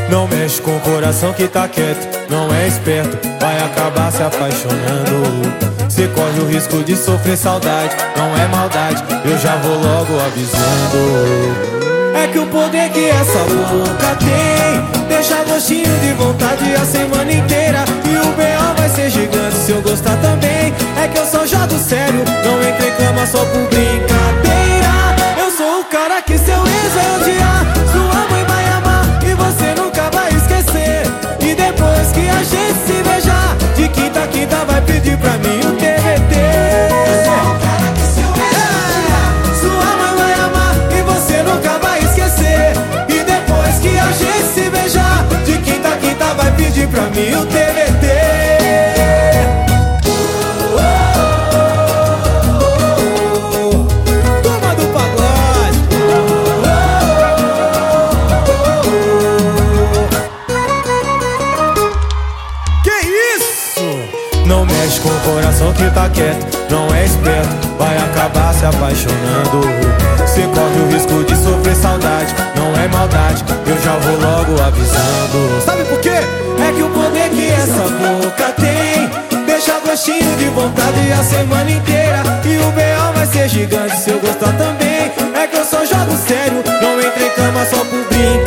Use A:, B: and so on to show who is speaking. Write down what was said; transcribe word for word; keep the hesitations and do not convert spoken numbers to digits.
A: Não mexe com o coração que tá quieto, não é esperto, vai acabar se apaixonando. Cê corre o risco de sofrer saudade, não é maldade, eu já vou logo avisando. É que o poder que essa boca tem deixa gostinho de vontade a semana inteira. E o B O vai ser gigante se eu gostar também. É que eu só jogo sério, não entrei em cama só por brincadeira. Eu sou o cara que seu ex vai odiar, sua mãe vai amar e você nunca vai esquecer. E depois que a gente se beijar, de quinta a quinta vai pedir pra mim o T V T. Eu sou o cara que seu ex vai odiar, sua mãe vai amar e você nunca vai esquecer. E depois que a gente se beijar, de quinta a quinta vai pedir pra mim o T V T. Não mexe com o coração que tá quieto, não é esperto, vai acabar se apaixonando. Cê corre o risco de sofrer saudade, não é maldade, eu já vou logo avisando. Sabe por quê? É que o poder que essa boca tem deixa gostinho de vontade a semana inteira. E o B O vai ser gigante se eu gostar também. É que eu só jogo sério, não entrei em cama só por brincar.